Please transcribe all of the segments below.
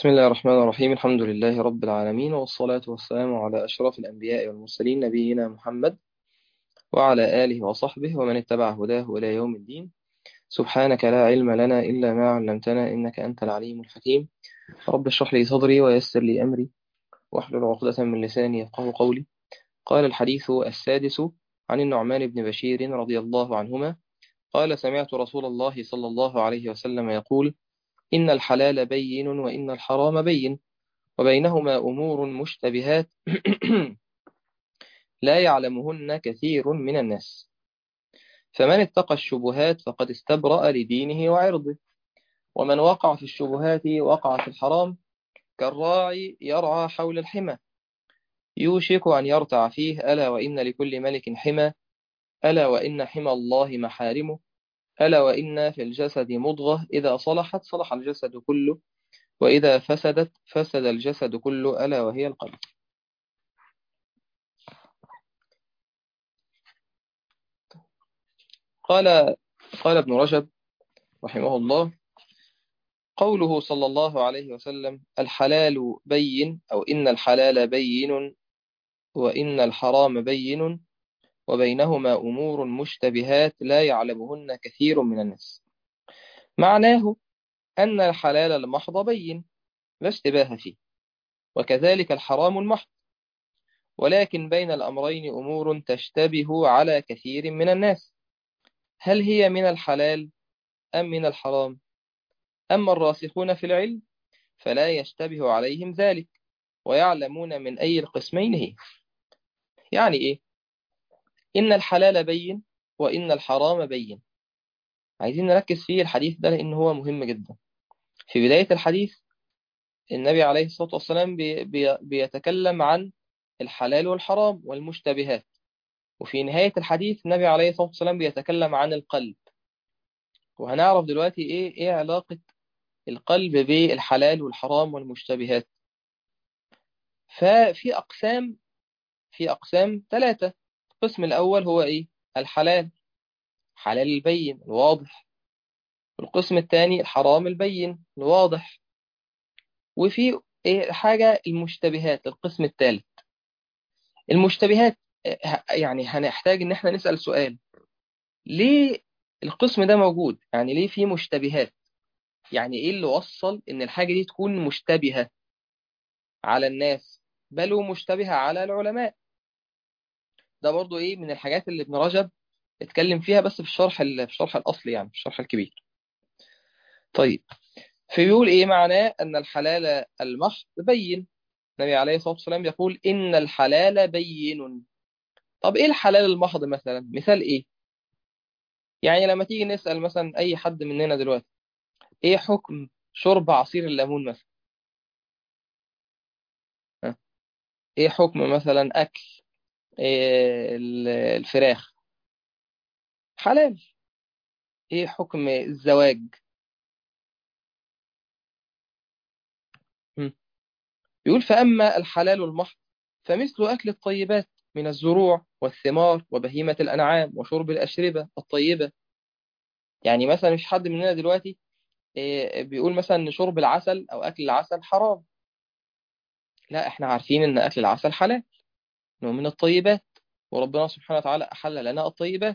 بسم الله الرحمن الرحيم. الحمد لله رب العالمين، والصلاة والسلام على أشرف الأنبياء والمرسلين، نبينا محمد وعلى آله وصحبه ومن اتبع هداه إلى يوم الدين. سبحانك لا علم لنا إلا ما علمتنا، إنك أنت العليم الحكيم. رب اشرح لي صدري ويسر لي أمري واحلل عقدة من لساني يفقه قولي. قال الحديث السادس عن النعمان بن بشير رضي الله عنهما قال: سمعت رسول الله صلى الله عليه وسلم يقول: إن الحلال بين وإن الحرام بين وبينهما أمور مشتبهات لا يعلمهن كثير من الناس، فمن اتقى الشبهات فقد استبرأ لدينه وعرضه، ومن وقع في الشبهات وقع في الحرام، كالراعي يرعى حول الحمى يوشك أن يرتع فيه. ألا وإن لكل ملك حمى، ألا وإن حمى الله محارمه، ألا وإن في الجسد مضغة إذا صلحت صلح الجسد كله، وإذا فسدت فسد الجسد كله، ألا وهي القلب. قال قال ابن رجب رحمه الله: قوله صلى الله عليه وسلم: الحلال بين، أو إن الحلال بين وإن الحرام بين وبينهما أمور مشتبهات لا يعلمهن كثير من الناس، معناه أن الحلال المحض بين لا اشتباه فيه، وكذلك الحرام المحض، ولكن بين الأمرين أمور تشتبه على كثير من الناس، هل هي من الحلال أم من الحرام؟ أما الراسخون في العلم فلا يشتبه عليهم ذلك، ويعلمون من أي القسمين هي. يعني إيه؟ إن الحلال بين وإن الحرام بين. عايزين نركز في الحديث ده لأن هو مهم جدا. في بداية الحديث النبي عليه الصلاة والسلام بيتكلم عن الحلال والحرام والمشتبهات، وفي نهاية الحديث النبي عليه الصلاة والسلام بيتكلم عن القلب. وهنعرف دلوقتي إيه علاقة القلب بالحلال والحرام والمشتبهات. ففي أقسام، في أقسام ثلاثة. القسم الأول هو إيه؟ الحلال، حلال البين الواضح. والقسم الثاني الحرام البين الواضح. وفي إيه حاجة المشتبهات، القسم الثالث. المشتبهات يعني هنحتاج إن احنا نسأل سؤال: ليه القسم ده موجود؟ يعني ليه في مشتبهات؟ يعني إيه اللي وصل إن الحاجة دي تكون مشتبهة على الناس، بل ومشتبهة على العلماء؟ ده برضو إيه من الحاجات اللي ابن رجب اتكلم فيها، بس في الشرح في الشرح الأصلي، يعني في الشرح الكبير. طيب، فبيقول إيه معناه أن الحلال المحض بين؟ النبي عليه الصلاة والسلام يقول: إن الحلال بين. طب إيه الحلال المحض مثلا؟ مثال إيه؟ يعني لما تيجي نسأل مثلا أي حد مننا دلوقتي: إيه حكم شرب عصير الليمون مثلا؟ ها؟ إيه حكم مثلا أكل الفراخ؟ حلال. إيه حكم الزواج؟ هم. يقول: فأما الحلال المحض فمثل أكل الطيبات من الزروع والثمار وبهيمة الأنعام وشرب الأشربة الطيبة. يعني مثلا مش حد مننا دلوقتي بيقول مثلا ان شرب العسل او اكل العسل حرام. لا، احنا عارفين ان اكل العسل حلال، انه من الطيبات، وربنا سبحانه وتعالى احل لنا الطيبات.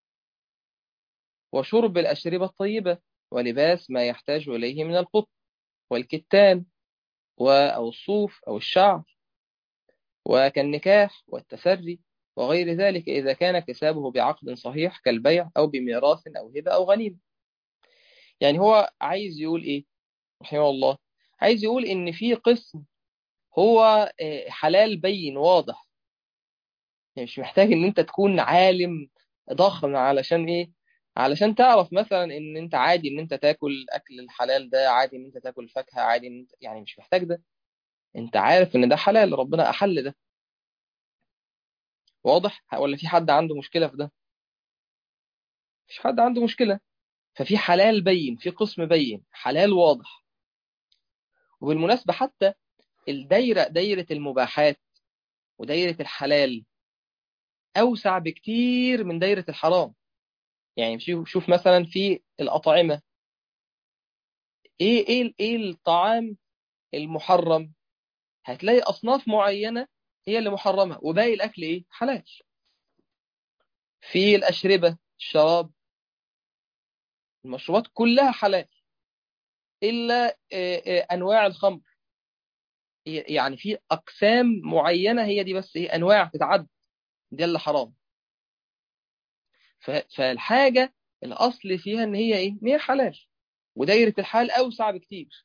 وشرب الاشربه الطيبه، ولباس ما يحتاج اليه من القطن والكتان او الصوف او الشعر، وكالنكاح والتسري وغير ذلك، اذا كان اكتسابه بعقد صحيح كالبيع او بميراث او هبه او غنيمه. يعني هو عايز يقول ايه رحمه الله؟ عايز يقول ان في قسم هو حلال بين واضح، يعني مش محتاج ان انت تكون عالم ضخم علشان ايه، علشان تعرف مثلا ان انت عادي ان انت تاكل اكل الحلال ده، عادي ان انت تاكل فاكهة، عادي ان انت يعني مش محتاج ده. انت عارف ان ده حلال، ربنا احل ده. واضح ولا في حد عنده مشكلة في ده؟ مفيش حد عنده مشكلة. ففي حلال بين، في قسم بين حلال واضح. وبالمناسبة حتى دايرة المباحات ودايرة الحلال أوسع بكتير من دايرة الحرام. يعني شوف مثلا في الأطعمة، ايه الطعام المحرم هتلاقي أصناف معينة هي اللي محرمة وباقي الأكل إيه؟ حلال. في الأشربة، الشراب، المشروبات كلها حلال إلا أنواع الخمر. يعني في أقسام معينة هي دي بس، إيه، أنواع تتعد، دي اللي حرام. فالحاجة الأصل فيها إن هي إيه؟ إن هي حلال، ودايرة الحال أوسع بكتير.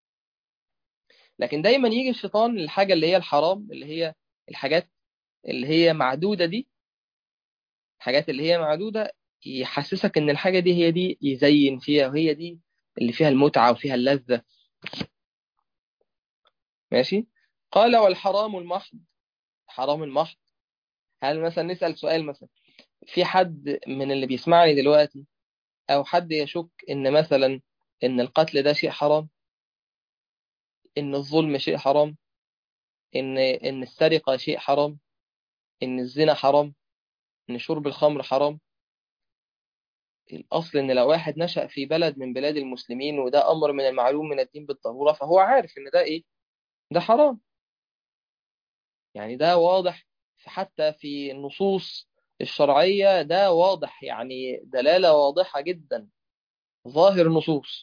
لكن دايما يجي الشيطان للحاجة اللي هي الحرام، اللي هي الحاجات اللي هي معدودة دي، الحاجات اللي هي معدودة، يحسسك إن الحاجة دي هي دي، يزين فيها، وهي دي اللي فيها المتعة وفيها اللذة. ماشي. قال والحرام المحض. حرام المحض، هل مثلا نسأل سؤال مثلا، في حد من اللي بيسمعني دلوقتي أو حد يشك إن مثلا إن القتل ده شيء حرام، إن الظلم شيء حرام، إن السرقة شيء حرام، إن الزنا حرام، إن شرب الخمر حرام؟ الأصل إن لو واحد نشأ في بلد من بلاد المسلمين وده أمر من المعلوم من الدين بالضرورة، فهو عارف إن ده إيه؟ ده حرام. يعني ده واضح، حتى في النصوص الشرعية ده واضح، يعني دلالة واضحة جدا، ظاهر النصوص.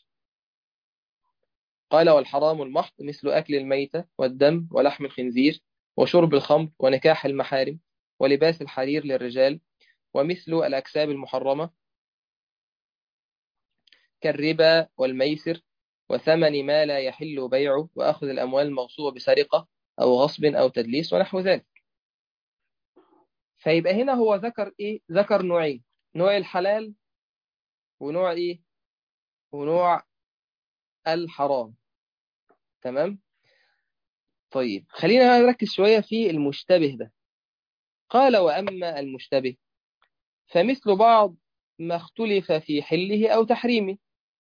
قال والحرام المحض مثل أكل الميتة والدم ولحم الخنزير وشرب الخمر ونكاح المحارم ولباس الحرير للرجال، ومثل الأكساب المحرمة كالربا والميسر وثمن ما لا يحل بيعه وأخذ الأموال المغصوبة بسرقة أو غصب أو تدليس ونحو ذلك. فيبقى هنا هو ذكر إيه؟ ذكر نوعين، نوع الحلال ونوع إيه؟ ونوع الحرام. تمام. طيب خلينا نركز شوية في المشتبه ده. قال وأما المشتبه فمثل بعض ما اختلف في حله أو تحريمه.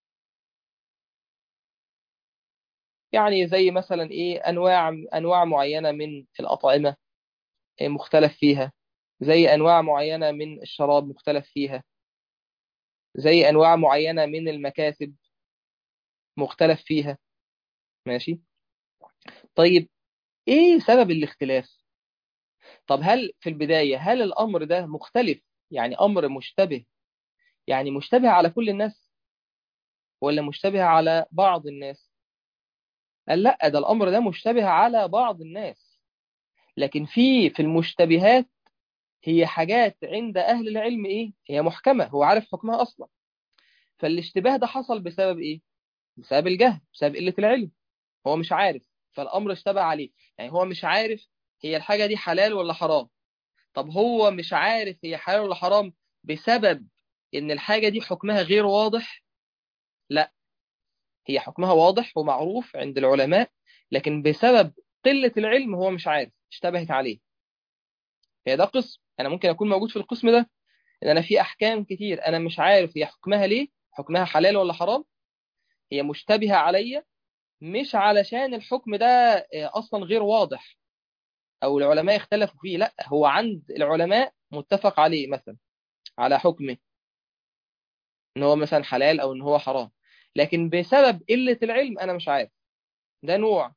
يعني زي مثلا إيه، أنواع معينة من الأطعمة مختلف فيها، زي أنواع معينة من الشراب مختلف فيها، زي أنواع معينة من المكاسب مختلف فيها. ماشي. طيب إيه سبب الاختلاف؟ طب هل في البداية هل الأمر ده مختلف، يعني أمر مشتبه، يعني مشتبه على كل الناس ولا مشتبه على بعض الناس؟ قال لا، ده الأمر ده مشتبه على بعض الناس، لكن في المشتبهات هي حاجات عند أهل العلم إيه، هي محكمة، هو عارف حكمها أصلا. فالاشتباه ده حصل بسبب إيه؟ بسبب الجهل، بسبب قلة العلم. هو مش عارف، فالأمر اشتبه عليه. يعني هو مش عارف هي الحاجة دي حلال ولا حرام. طب هو مش عارف هي حلال ولا حرام بسبب إن الحاجة دي حكمها غير واضح؟ لا، هي حكمها واضح ومعروف عند العلماء، لكن بسبب قلة العلم هو مش عارف، اشتبهت عليه. هي ده قسم، أنا ممكن أكون موجود في القسم ده، إن أنا في أحكام كتير أنا مش عارف هي حكمها ليه، حكمها حلال ولا حرام، هي مشتبهة عليا، مش علشان الحكم ده أصلا غير واضح أو العلماء اختلفوا فيه، لا، هو عند العلماء متفق عليه مثلا، على حكمه إن هو مثلا حلال أو إن هو حرام، لكن بسبب قلة العلم أنا مش عارف. ده نوع.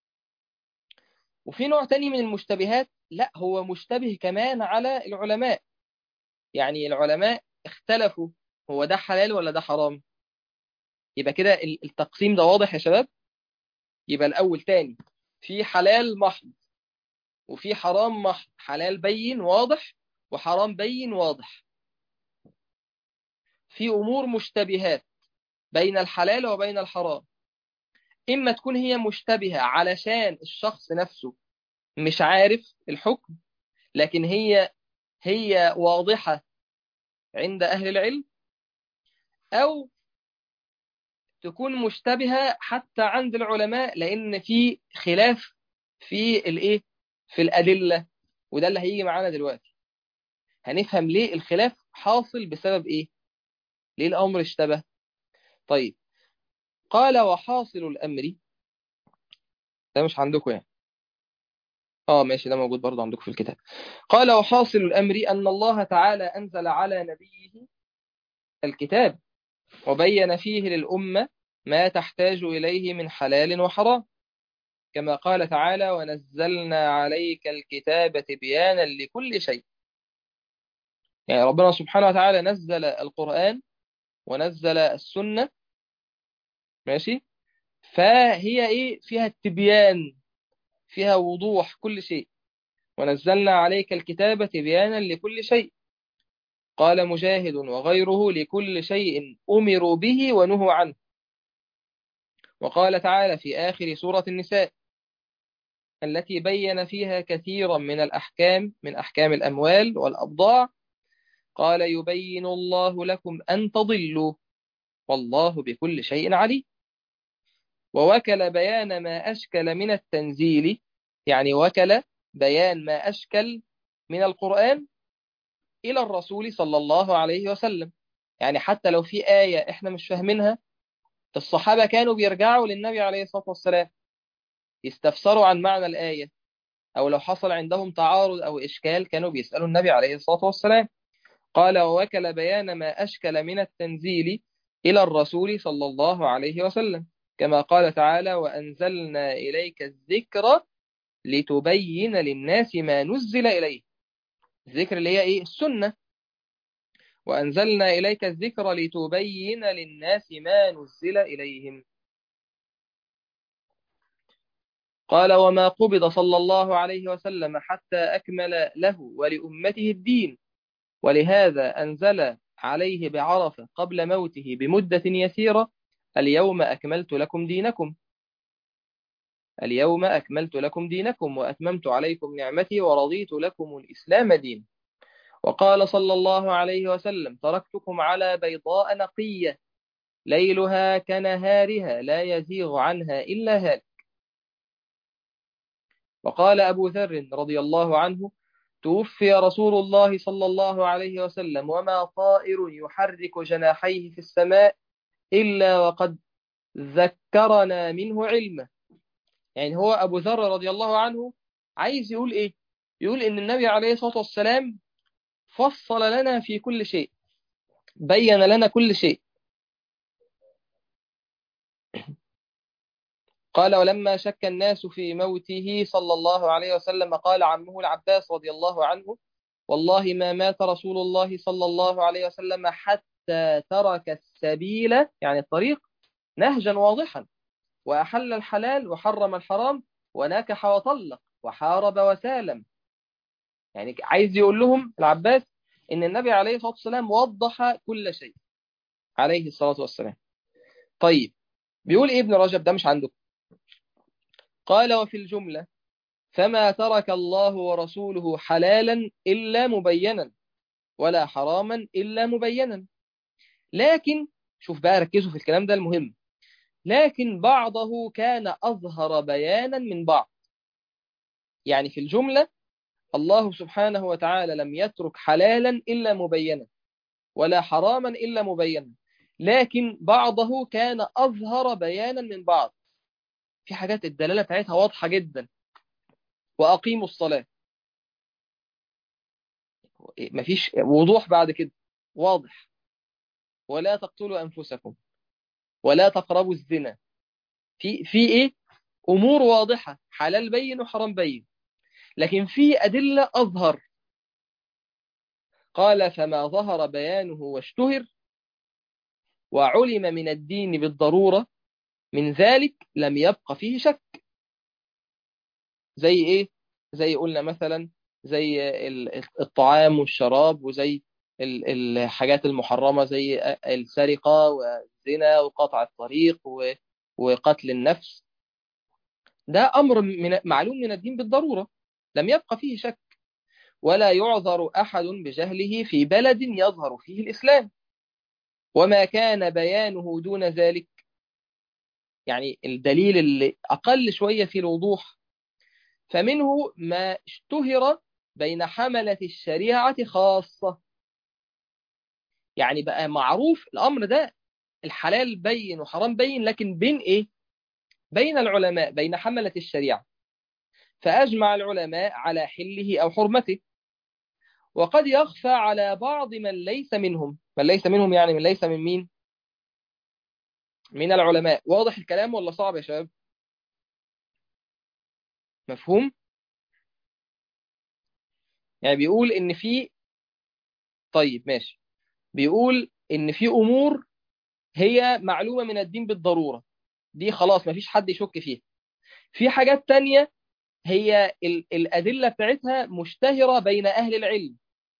وفي نوع تاني من المشتبهات لا، هو مشتبه كمان على العلماء، يعني العلماء اختلفوا هو ده حلال ولا ده حرام. يبقى كده التقسيم ده واضح يا شباب. يبقى الأول تاني، في حلال محض وفي حرام محض، حلال بين واضح وحرام بين واضح. في أمور مشتبهات بين الحلال وبين الحرام، إما تكون هي مشتبهة علشان الشخص نفسه مش عارف الحكم، لكن هي واضحة عند أهل العلم، أو تكون مشتبهة حتى عند العلماء لأن في خلاف في الإيه، في الأدلة. وده اللي هيجي معانا دلوقتي، هنفهم ليه الخلاف حاصل بسبب إيه، ليه الأمر اشتبه. طيب قال وحاصل الأمر، ده مش عندكم يعني، اه ماشي، ده موجود برضه عندكم في الكتاب. قال وحاصل الأمر أن الله تعالى أنزل على نبيه الكتاب وبين فيه للأمة ما تحتاج إليه من حلال وحرام، كما قال تعالى ونزلنا عليك الكتاب تبيانا لكل شيء. يعني ربنا سبحانه وتعالى نزل القرآن ونزل السنة، ماشي، فهي إيه؟ فيها التبيان، فيها وضوح كل شيء. ونزلنا عليك الكتاب تبيانا لكل شيء. قال مجاهد وغيره لكل شيء أمروا به ونهوا عنه. وقال تعالى في آخر سورة النساء التي بين فيها كثيرا من الأحكام من أحكام الأموال والأبضاع، قال يبين الله لكم أن تضلوا والله بكل شيء عليم. ووكل بيان ما أشكل من التنزيل، يعني وكل بيان ما أشكل من القرآن إلى الرسول صلى الله عليه وسلم. يعني حتى لو في آية إحنا مش فاهمينها، الصحابة كانوا بيرجعوا للنبي عليه الصلاة والسلام يستفسروا عن معنى الآية، أو لو حصل عندهم تعارض أو إشكال كانوا بيسألوا النبي عليه الصلاة والسلام. قال ووكل بيان ما أشكل من التنزيل إلى الرسول صلى الله عليه وسلم، كما قال تعالى وأنزلنا إليك الذكر لتبين للناس ما نزل إليه. الذكر اللي هي إيه؟ السنة. وأنزلنا إليك الذكر لتبين للناس ما نزل إليهم. قال وما قبض صلى الله عليه وسلم حتى أكمل له ولأمته الدين، ولهذا أنزل عليه بعرفة قبل موته بمدة يسيرة اليوم أكملت لكم دينكم. اليوم أكملت لكم دينكم وأتممت عليكم نعمتي ورضيت لكم الإسلام دين. وقال صلى الله عليه وسلم تركتكم على بيضاء نقية ليلها كنهارها لا يزيغ عنها إلا هالك. وقال أبو ذر رضي الله عنه توفي رسول الله صلى الله عليه وسلم وما طائر يحرك جناحيه في السماء إلا وقد ذكرنا منه علمه. يعني هو أبو ذر رضي الله عنه عايز يقول إيه؟ يقول إن النبي عليه الصلاة والسلام فصل لنا في كل شيء، بين لنا كل شيء. قال ولما شك الناس في موته صلى الله عليه وسلم قال عمه العباس رضي الله عنه والله ما مات رسول الله صلى الله عليه وسلم حتى ترك السبيل، يعني الطريق، نهجا واضحا، وأحل الحلال وحرم الحرام وناكح وطلق وحارب وسالم. يعني عايز يقول لهم العباس إن النبي عليه الصلاة والسلام وضح كل شيء عليه الصلاة والسلام. طيب، بيقول إيه ابن رجب ده مش عندكم؟ قال وفي الجملة فما ترك الله ورسوله حلالا إلا مبينا ولا حراما إلا مبينا، لكن شوف بقى ركزوا في الكلام ده المهم، لكن بعضه كان أظهر بيانا من بعض. يعني في الجملة الله سبحانه وتعالى لم يترك حلالا إلا مبينا ولا حراما إلا مبينا، لكن بعضه كان أظهر بيانا من بعض. في حاجات الدلالة بتاعتها واضحة جدا، وأقيموا الصلاة، مفيش وضوح بعد كده، واضح. ولا تقتلوا أنفسكم ولا تقربوا الزنا. في إيه؟ أمور واضحة، حلال بين وحرام بين، لكن في أدلة أظهر. قال فما ظهر بيانه واشتهر وعلم من الدين بالضرورة من ذلك لم يبق فيه شك. زي إيه؟ زي قلنا مثلا زي الطعام والشراب، وزي الحاجات المحرمة زي السرقة والزنا وقطع الطريق وقتل النفس. ده أمر معلوم من الدين بالضرورة لم يبق فيه شك، ولا يعذر أحد بجهله في بلد يظهر فيه الإسلام. وما كان بيانه دون ذلك، يعني الدليل اللي أقل شوية في الوضوح، فمنه ما اشتهر بين حملة الشريعة خاصة. يعني بقى معروف الأمر ده، الحلال بين وحرام بين، لكن بين إيه؟ بين العلماء، بين حملة الشريعة، فأجمع العلماء على حله أو حرمته. وقد يخفى على بعض من ليس منهم، من ليس منهم يعني من ليس من مين؟ من العلماء. واضح الكلام ولا صعب يا شباب؟ مفهوم؟ يعني بيقول إن في، طيب ماشي، بيقول إن في أمور هي معلومة من الدين بالضرورة، دي خلاص مفيش حد يشك فيها. في حاجات تانية هي الأدلة بتاعتها مشتهرة بين أهل العلم،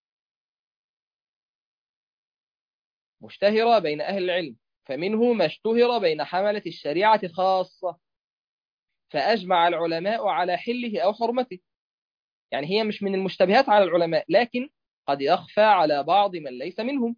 مشتهرة بين أهل العلم، فمنه ما اشتهر بين حملة الشريعة خاصة، فأجمع العلماء على حله أو حرمته. يعني هي مش من المشتبهات على العلماء، لكن قد يخفى على بعض من ليس منهم.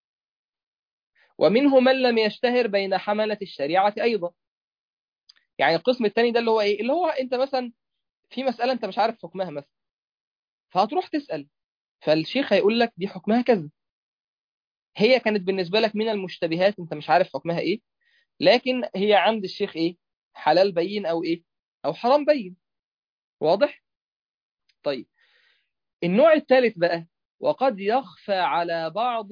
ومنه من لم يشتهر بين حملة الشريعة أيضا. يعني القسم الثاني ده اللي هو إيه؟ اللي هو أنت مثلا في مسألة أنت مش عارف حكمها مثلا، فهتروح تسأل، فالشيخ هيقول لك دي حكمها كذا. هي كانت بالنسبة لك من المشتبهات، أنت مش عارف حكمها إيه، لكن هي عند الشيخ إيه؟ حلال بين أو إيه؟ أو حرام بين. واضح؟ طيب، النوع الثالث بقى، وقد يخفى على بعض،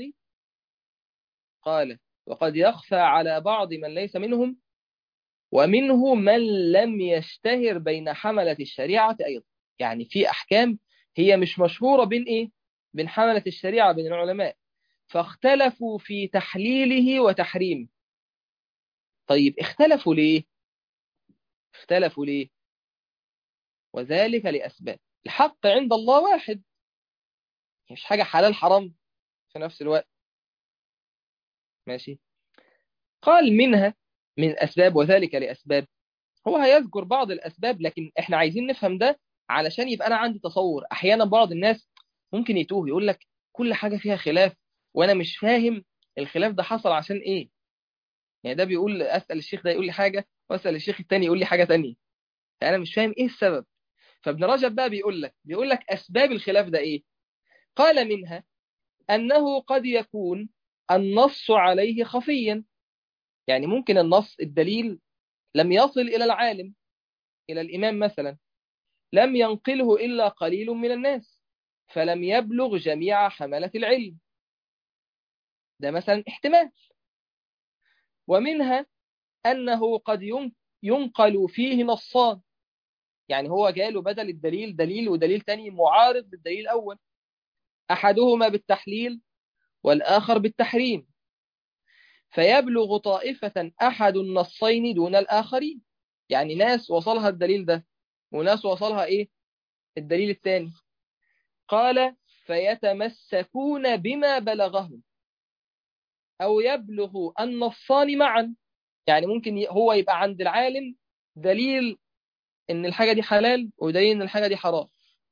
قال وقد يخفى على بعض من ليس منهم، ومنه من لم يشتهر بين حملة الشريعة أيضا. يعني في أحكام هي مش مشهورة بين إيه؟ بين حملة الشريعة، بين العلماء، فاختلفوا في تحليله وتحريمه. طيب اختلفوا ليه؟ اختلفوا ليه؟ وذلك لأسباب. الحق عند الله واحد، مش حاجة حلال حرام في نفس الوقت. ماشي. قال منها، من أسباب، وذلك لأسباب. هو هيذكر بعض الأسباب، لكن إحنا عايزين نفهم ده علشان يبقى أنا عندي تصور. أحيانا بعض الناس ممكن يتوه، يقول لك كل حاجة فيها خلاف وأنا مش فاهم الخلاف ده حصل عشان إيه. يعني ده بيقول أسأل الشيخ ده يقول لي حاجة، وأسأل الشيخ التاني يقول لي حاجة تانية، فأنا مش فاهم إيه السبب. فابن رجب بقى بيقول لك أسباب الخلاف ده إيه. قال منها أنه قد يكون النص عليه خفيا. يعني ممكن النص، الدليل، لم يصل إلى العالم، إلى الإمام مثلا، لم ينقله إلا قليل من الناس، فلم يبلغ جميع حملة العلم. ده مثلا احتمال. ومنها أنه قد ينقل فيه نصان. يعني هو جاله بدل الدليل دليل، ودليل تاني معارض للدليل الأول، أحدهما بالتحليل والآخر بالتحريم، فيبلغ طائفة أحد النصين دون الآخرين. يعني ناس وصلها الدليل ده، وناس وصلها إيه؟ الدليل الثاني. قال فيتمسكون بما بلغهم، أو يبلغ النصان معا. يعني ممكن هو يبقى عند العالم دليل إن الحاجة دي حلال، ودليل إن الحاجة دي حرام،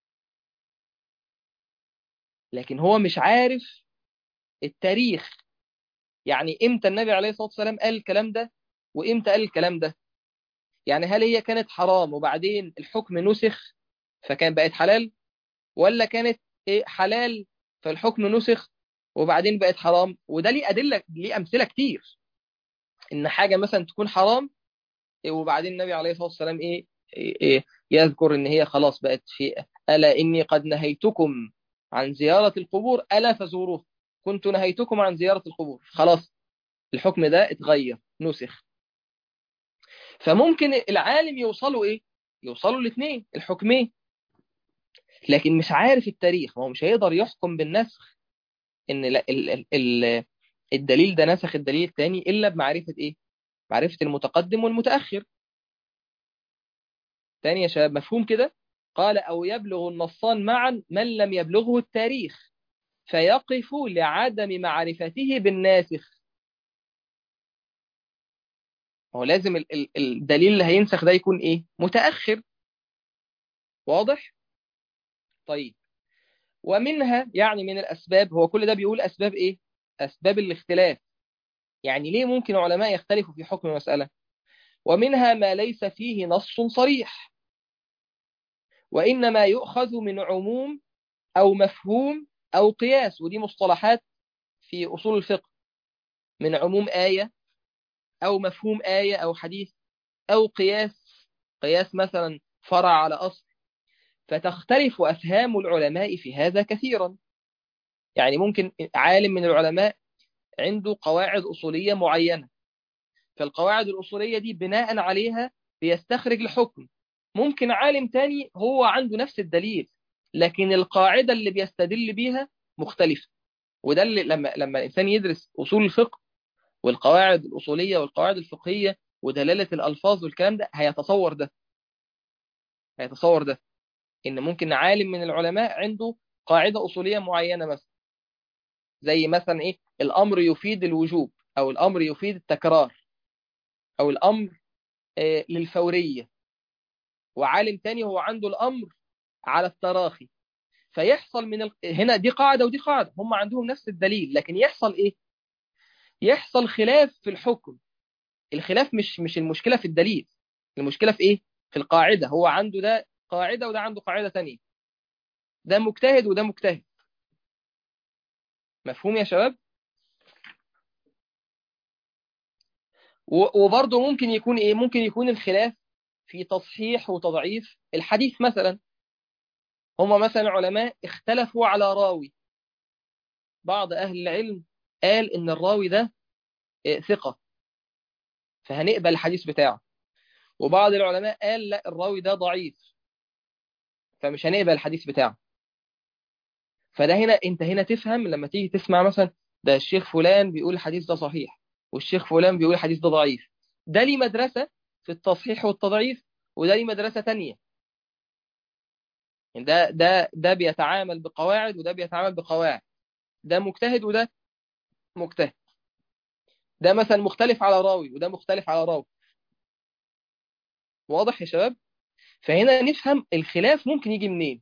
لكن هو مش عارف التاريخ. يعني إمتى النبي عليه الصلاة والسلام قال الكلام ده، وإمتى قال الكلام ده. يعني هل هي كانت حرام وبعدين الحكم نسخ فكان بقت حلال، ولا كانت إيه حلال فالحكم نسخ وبعدين بقت حرام. وده ليه أدلة، ليه أمثلة كتير، إن حاجة مثلا تكون حرام وبعدين النبي عليه الصلاة والسلام إيه يذكر إن هي خلاص بقت في، ألا إني قد نهيتكم عن زيارة القبور ألا فزوروه، كنت نهيتكم عن زيارة القبور، خلاص الحكم ده اتغير نسخ. فممكن العالم يوصلوا إيه، يوصلوا الاثنين الحكمين، لكن مش عارف التاريخ. ما هو مش هيقدر يحكم بالنسخ إن الدليل ده نسخ الدليل الثاني إلا بمعرفة إيه، معرفة المتقدم والمتأخر. تاني يا شباب، مفهوم كده؟ قال أو يبلغ النصان معا من لم يبلغه التاريخ، فيقف لعدم معرفته بالناسخ. هو لازم الدليل اللي هينسخ ده يكون إيه؟ متأخر. واضح؟ طيب، ومنها يعني من الأسباب، هو كل ده بيقول أسباب إيه؟ أسباب الاختلاف. يعني ليه ممكن علماء يختلفوا في حكم مسألة؟ ومنها ما ليس فيه نص صريح، وإنما يؤخذ من عموم أو مفهوم أو قياس. ودي مصطلحات في أصول الفقه، من عموم آية أو مفهوم آية أو حديث أو قياس، قياس مثلا فرع على أصل. فتختلف أفهام العلماء في هذا كثيرا. يعني ممكن عالم من العلماء عنده قواعد أصولية معينة، فالقواعد الأصولية دي بناء عليها بيستخرج الحكم. ممكن عالم تاني هو عنده نفس الدليل، لكن القاعدة اللي بيستدل بيها مختلفة. وده اللي لما الإنسان يدرس أصول الفقه والقواعد الأصولية والقواعد الفقهية ودلالة الألفاظ والكلام ده، هيتصور ده إن ممكن عالم من العلماء عنده قاعدة أصولية معينة، مثلا زي مثلا إيه، الأمر يفيد الوجوب، أو الأمر يفيد التكرار، أو الأمر للفورية. وعالم تاني هو عنده الأمر على التراخي. فيحصل هنا دي قاعدة ودي قاعدة، هم عندهم نفس الدليل، لكن يحصل إيه؟ يحصل خلاف في الحكم. الخلاف مش المشكلة في الدليل، المشكلة في إيه؟ في القاعدة. هو عنده ده قاعدة وده عنده قاعدة تانية، ده مجتهد وده مجتهد. مفهوم يا شباب؟ وبرضه ممكن يكون إيه؟ ممكن يكون الخلاف في تصحيح وتضعيف الحديث مثلا. هم مثلا علماء اختلفوا على راوي، بعض أهل العلم قال إن الراوي ده ثقة فهنقبل الحديث بتاعه، وبعض العلماء قال لا، الراوي ده ضعيف فمش هنقبل الحديث بتاعه. فده هنا انت هنا تفهم لما تيجي تسمع مثلا ده الشيخ فلان بيقول الحديث ده صحيح والشيخ فلان بيقول الحديث ده ضعيف، ده ليه مدرسة في التصحيح والتضعيف وده ليه مدرسة تانية. يعني ده بيتعامل بقواعد وده بيتعامل بقواعد، ده مجتهد وده مجتهد، ده مثلا مختلف على راوي وده مختلف على راوي. واضح يا شباب؟ فهنا نفهم الخلاف ممكن يجي منين.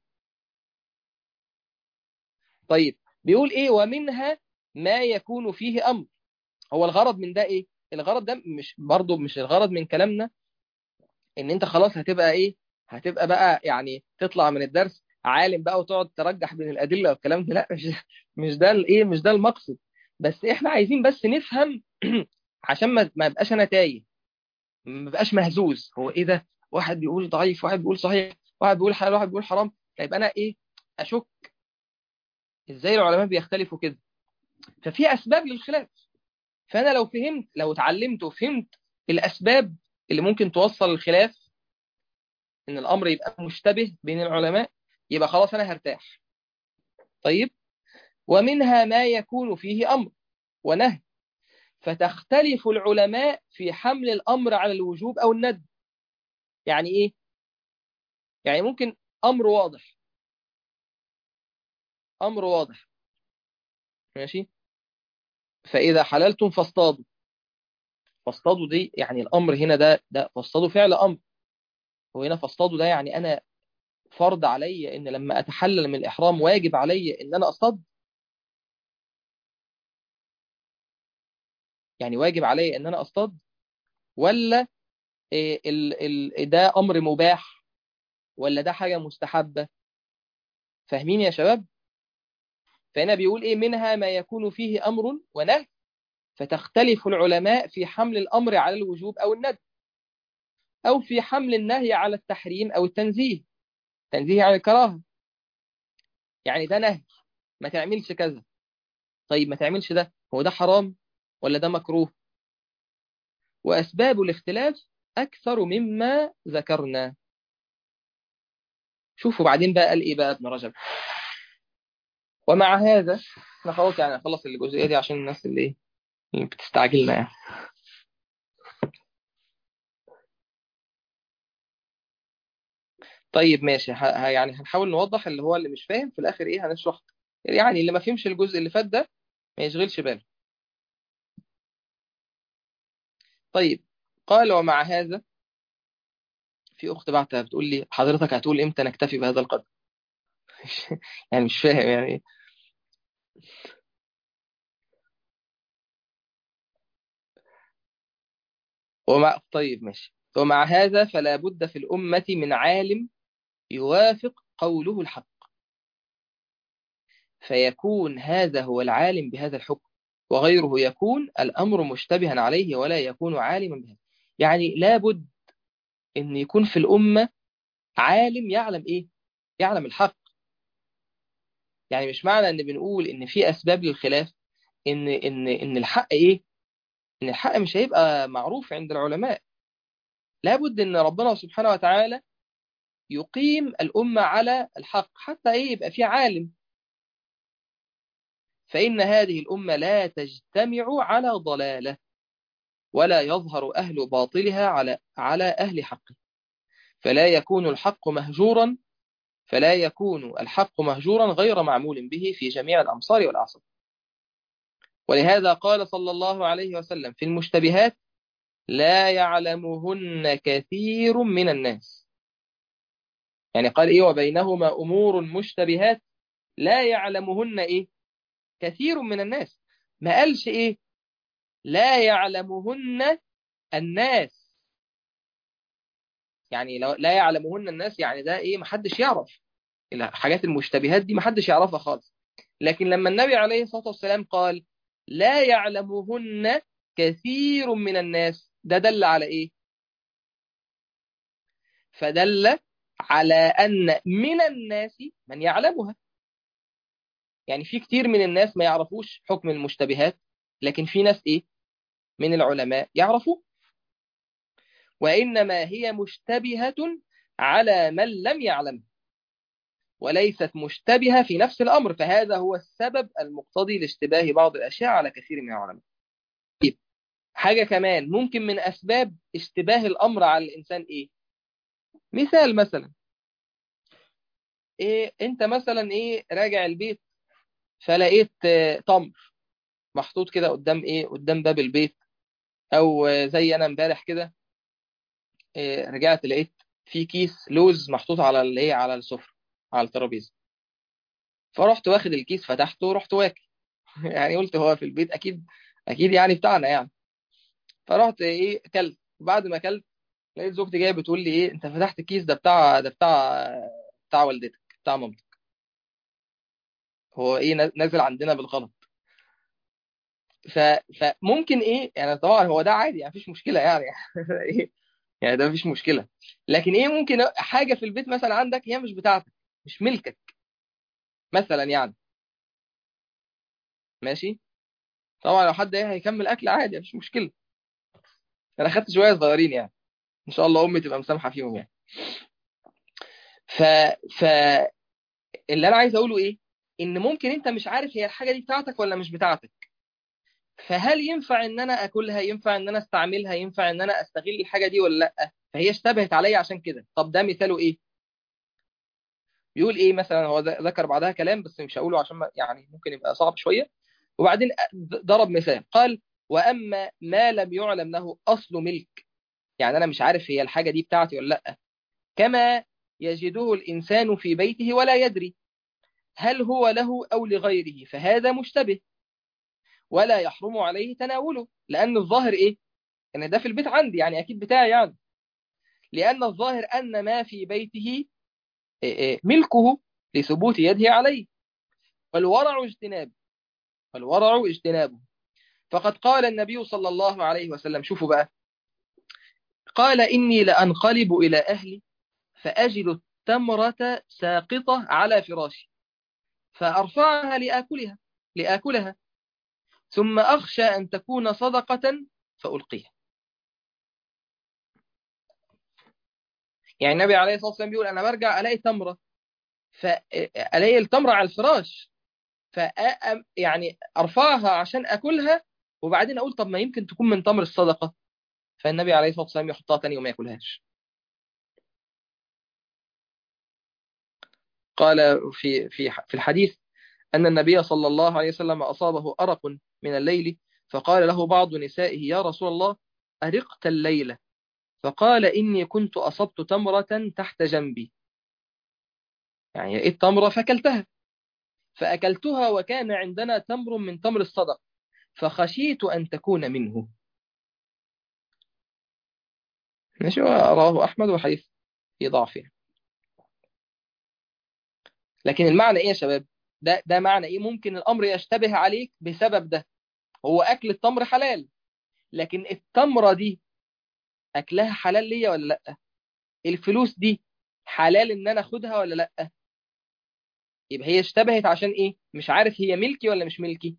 طيب بيقول ايه؟ ومنها ما يكون فيه امر. هو الغرض من ده ايه؟ الغرض ده مش برضه مش الغرض من كلامنا ان انت خلاص هتبقى ايه، هتبقى بقى يعني تطلع من الدرس عالم بقى وتقعد ترجح بين الادله والكلام ده. لا، مش ده الايه، مش ده المقصد. بس احنا عايزين بس نفهم عشان ما يبقاش انا تايه، ما بقاش مهزوز. هو ايه ده؟ واحد بيقول ضعيف، واحد بيقول صحيح، واحد بيقول حلال، واحد بيقول حرام. طيب انا ايه؟ اشك ازاي العلماء بيختلفوا كده؟ ففي اسباب للخلاف. فانا لو فهمت، لو اتعلمت وفهمت الاسباب اللي ممكن توصل الخلاف، ان الامر يبقى مشتبه بين العلماء، يبقى خلاص انا هرتاح. طيب، ومنها ما يكون فيه امر ونهي، فتختلف العلماء في حمل الامر على الوجوب او الندب. يعني ايه؟ يعني ممكن امر واضح، امر واضح ماشي، فاذا حللتم فاصطادوا. فاصطادوا دي يعني الامر هنا ده فاصطادوا فعل امر، وهنا فاصطادوا ده يعني انا فرض علي ان لما اتحلل من الاحرام واجب علي ان انا اصطاد. يعني واجب علي ان انا اصطاد، ولا ده امر مباح، ولا ده حاجه مستحبه؟ فاهمين يا شباب؟ فهنا بيقول ايه؟ منها ما يكون فيه امر ونهي، فتختلف العلماء في حمل الامر على الوجوب او الندب، او في حمل النهي على التحريم او التنزيه. تنزيه عن الكراهه، يعني ده نهي، ما تعملش كذا. طيب ما تعملش ده، هو ده حرام ولا ده مكروه؟ واسباب الاختلاف اكثر مما ذكرنا. شوفوا بعدين بقى قال ايه بقى ابن رجب. ومع هذا، احنا خلاص يعني هنخلص الجزئيه دي عشان الناس اللي ايه، اللي بتستعجلنا يعني. طيب ماشي، يعني هنحاول نوضح اللي هو اللي مش فاهم في الاخر ايه هنشرح. يعني اللي ما فهمش الجزء اللي فات ده ما يشغلش باله. طيب، قال ومع هذا، في اخت بعتها بتقول لي حضرتك هتقول امتى نكتفي بهذا القدر؟ يعني مش فاهم يعني ايه. طيب ماشي. ومع هذا فلا بد في الأمة من عالم يوافق قوله الحق، فيكون هذا هو العالم بهذا الحكم، وغيره يكون الأمر مشتبها عليه ولا يكون عالما بهذا. يعني لابد أن يكون في الأمة عالم يعلم إيه؟ يعلم الحق. يعني مش معنى أن بنقول أن في أسباب للخلاف إن الحق إيه؟ إن الحق مش هيبقى معروف عند العلماء. لابد أن ربنا سبحانه وتعالى يقيم الأمة على الحق، حتى إيه يبقى في عالم. فإن هذه الأمة لا تجتمع على ضلالة، ولا يظهر أهل باطلها على أهل حقه، فلا يكون الحق مهجورا غير معمول به في جميع الأمصار والأعصار. ولهذا قال صلى الله عليه وسلم في المشتبهات: لا يعلمهن كثير من الناس. يعني قال إيه؟ وبينهما أمور مشتبهات لا يعلمهن إيه؟ كثير من الناس. ما قالش إيه؟ لا يعلمهن الناس. يعني لو لا يعلمهن الناس يعني ده إيه؟ محدش يعرف الحاجات المشتبهات دي، محدش يعرفها خالص. لكن لما النبي عليه الصلاة والسلام قال لا يعلمهن كثير من الناس، ده دل على إيه؟ فدل على أن من الناس من يعلمها. يعني في كتير من الناس ما يعرفوش حكم المشتبهات، لكن في ناس إيه؟ من العلماء يعرفوا. وإنما هي مشتبهة على من لم يعلم، وليست مشتبهة في نفس الأمر، فهذا هو السبب المقتضي لاشتباه بعض الأشياء على كثير من العلماء. طيب، حاجة كمان ممكن من أسباب اشتباه الأمر على الإنسان إيه؟ مثال مثلا إيه، أنت مثلا إيه راجع البيت، فلقيت تمر محطوط كده قدام إيه، قدام باب البيت. أو زي أنا امبارح كده رجعت لقيت في كيس لوز محطوط على اللي هي على السفرة، على الترابيزة. فرحت واخد الكيس، فتحته ورحت واكل. يعني قلت هو في البيت اكيد، اكيد يعني بتاعنا يعني. فرحت ايه اكلت. بعد ما اكلت لقيت زوجتي جايه بتقول لي ايه، انت فتحت الكيس ده بتاع والدتك، بتاع مامتك. هو ايه نازل عندنا بالغلط. ف... فممكن ايه يعني، طبعا هو ده عادي يعني مفيش مشكله يعني. ايه يعني ده مفيش مشكله. لكن ايه ممكن حاجه في البيت مثلا عندك هي مش بتاعتك، مش ملكك مثلا يعني. ماشي. طبعا لو حد ايه هيكمل اكل عادي مفيش مشكله. انا خدت شويه صغيرين يعني، ان شاء الله امي تبقى مسامحه فيهم يعني. ف ف اللي انا عايز اقوله ايه، ان ممكن انت مش عارف هي الحاجه دي بتاعتك ولا مش بتاعتك. فهل ينفع ان انا اكلها، ينفع ان انا استعملها، ينفع ان انا استغل الحاجه دي ولا لا؟ فهي اشتبهت عليا عشان كده. طب ده مثاله ايه؟ بيقول ايه مثلا، هو ذكر بعدها كلام بس مش هقوله عشان يعني ممكن يبقى صعب شويه. وبعدين ضرب مثال قال: واما ما لم يعلم له اصل ملك. يعني انا مش عارف هي الحاجه دي بتاعتي ولا لا. كما يجده الانسان في بيته ولا يدري هل هو له أو لغيره، فهذا مشتبه ولا يحرم عليه تناوله، لأن الظاهر إيه؟ إن ده في البيت عندي يعني أكيد بتاعي يعني. لأن الظاهر أن ما في بيته ملكه لثبوت يده عليه. والورع اجتنابه، والورع اجتنابه. فقد قال النبي صلى الله عليه وسلم، شوفوا بقى، قال: إني لأنقلب إلى أهلي فأجد التمرة ساقطة على فراشي فأرفعها لآكلها ثم أخشى أن تكون صدقة فألقيها. يعني النبي عليه الصلاة والسلام بيقول أنا برجع ألاقي تمرة، فألاقي التمرة على الفراش، ف يعني أرفعها عشان أكلها، وبعدين أقول طب ما يمكن تكون من تمر الصدقة، فالنبي عليه الصلاة والسلام يحطها تاني وما ياكلهاش. قال في الحديث أن النبي صلى الله عليه وسلم أصابه أرق من الليل، فقال له بعض نسائه: يا رسول الله أرقت الليلة؟ فقال: إني كنت أصبت تمرة تحت جنبي. يعني لقيت تمرة فأكلتها، فأكلتها وكان عندنا تمر من تمر الصدق فخشيت أن تكون منه. ماشي. رواه أحمد وحديث في ضعفه. لكن المعنى إيه يا شباب؟ ده معنى إيه؟ ممكن الأمر يشتبه عليك بسبب ده. هو أكل التمر حلال، لكن التمرة دي أكلها حلال ليا ولا لأ؟ الفلوس دي حلال إن أنا أخدها ولا لأ؟ يبقى هي اشتبهت عشان إيه؟ مش عارف هي ملكي ولا مش ملكي.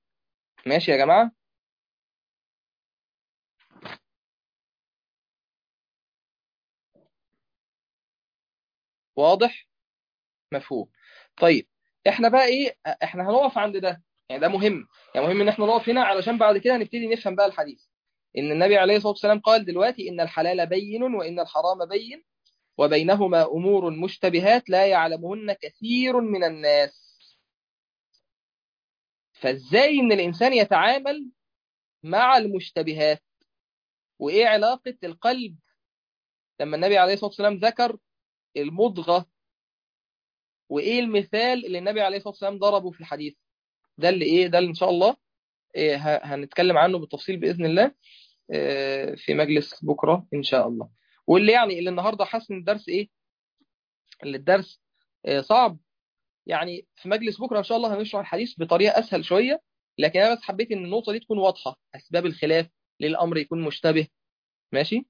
ماشي يا جماعة. واضح؟ مفهوم. طيب احنا بقى ايه، احنا هنقف عند ده، يعني ده مهم، يعني مهم ان احنا نقف هنا علشان بعد كده نبتدي نفهم بقى الحديث. ان النبي عليه الصلاة والسلام قال دلوقتي ان الحلال بين وان الحرام بين وبينهما امور مشتبهات لا يعلمهن كثير من الناس. فازاي ان الانسان يتعامل مع المشتبهات؟ وايه علاقة القلب لما النبي عليه الصلاة والسلام ذكر المضغة؟ وايه المثال اللي النبي عليه الصلاة والسلام ضربه في الحديث؟ ده اللي ايه، ده اللي ان شاء الله هنتكلم عنه بالتفصيل بإذن الله في مجلس بكرة إن شاء الله. واللي يعني اللي النهاردة حاسس إن الدرس إيه، اللي الدرس صعب، يعني في مجلس بكرة إن شاء الله هنشرح الحديث بطريقة أسهل شوية. لكن أنا بس حبيت إن النقطة دي تكون واضحة، أسباب الخلاف، ليه الأمر يكون مشتبه. ماشي.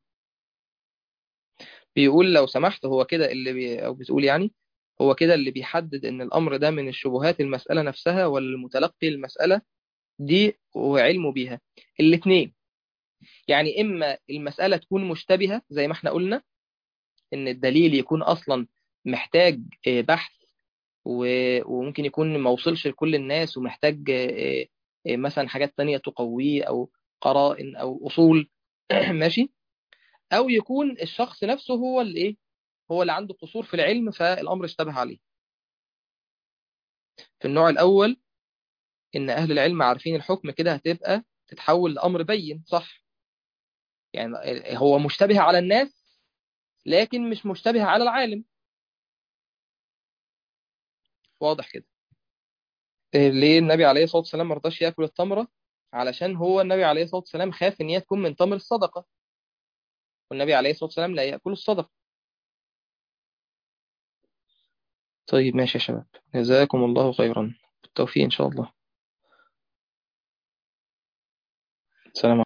بيقول لو سمحت، هو كده اللي أو بتقول يعني، هو كده اللي بيحدد إن الأمر ده من الشبهات المسألة نفسها ولا المتلقي المسألة دي وعلمه بيها؟ الاثنين. يعني إما المسألة تكون مشتبهة زي ما احنا قلنا، إن الدليل يكون أصلا محتاج بحث وممكن يكون ما وصلش لكل الناس ومحتاج مثلا حاجات تانية تقويه أو قرائن أو أصول. ماشي. أو يكون الشخص نفسه هو اللي إيه، هو اللي عنده قصور في العلم فالأمر اشتبه عليه. في النوع الأول إن أهل العلم عارفين الحكم كده هتبقى تتحول لأمر بين صح، يعني هو مشتبه على الناس لكن مش مشتبه على العالم. واضح كده؟ ليه النبي عليه الصلاة والسلام ما رضاش ياكل التمرة؟ علشان هو النبي عليه الصلاة والسلام خاف ان هي تكون من تمر الصدقة، والنبي عليه الصلاة والسلام لا يأكل الصدقة. طيب ماشي يا شباب، جزاكم الله خيرا، بالتوفيق إن شاء الله. سلام.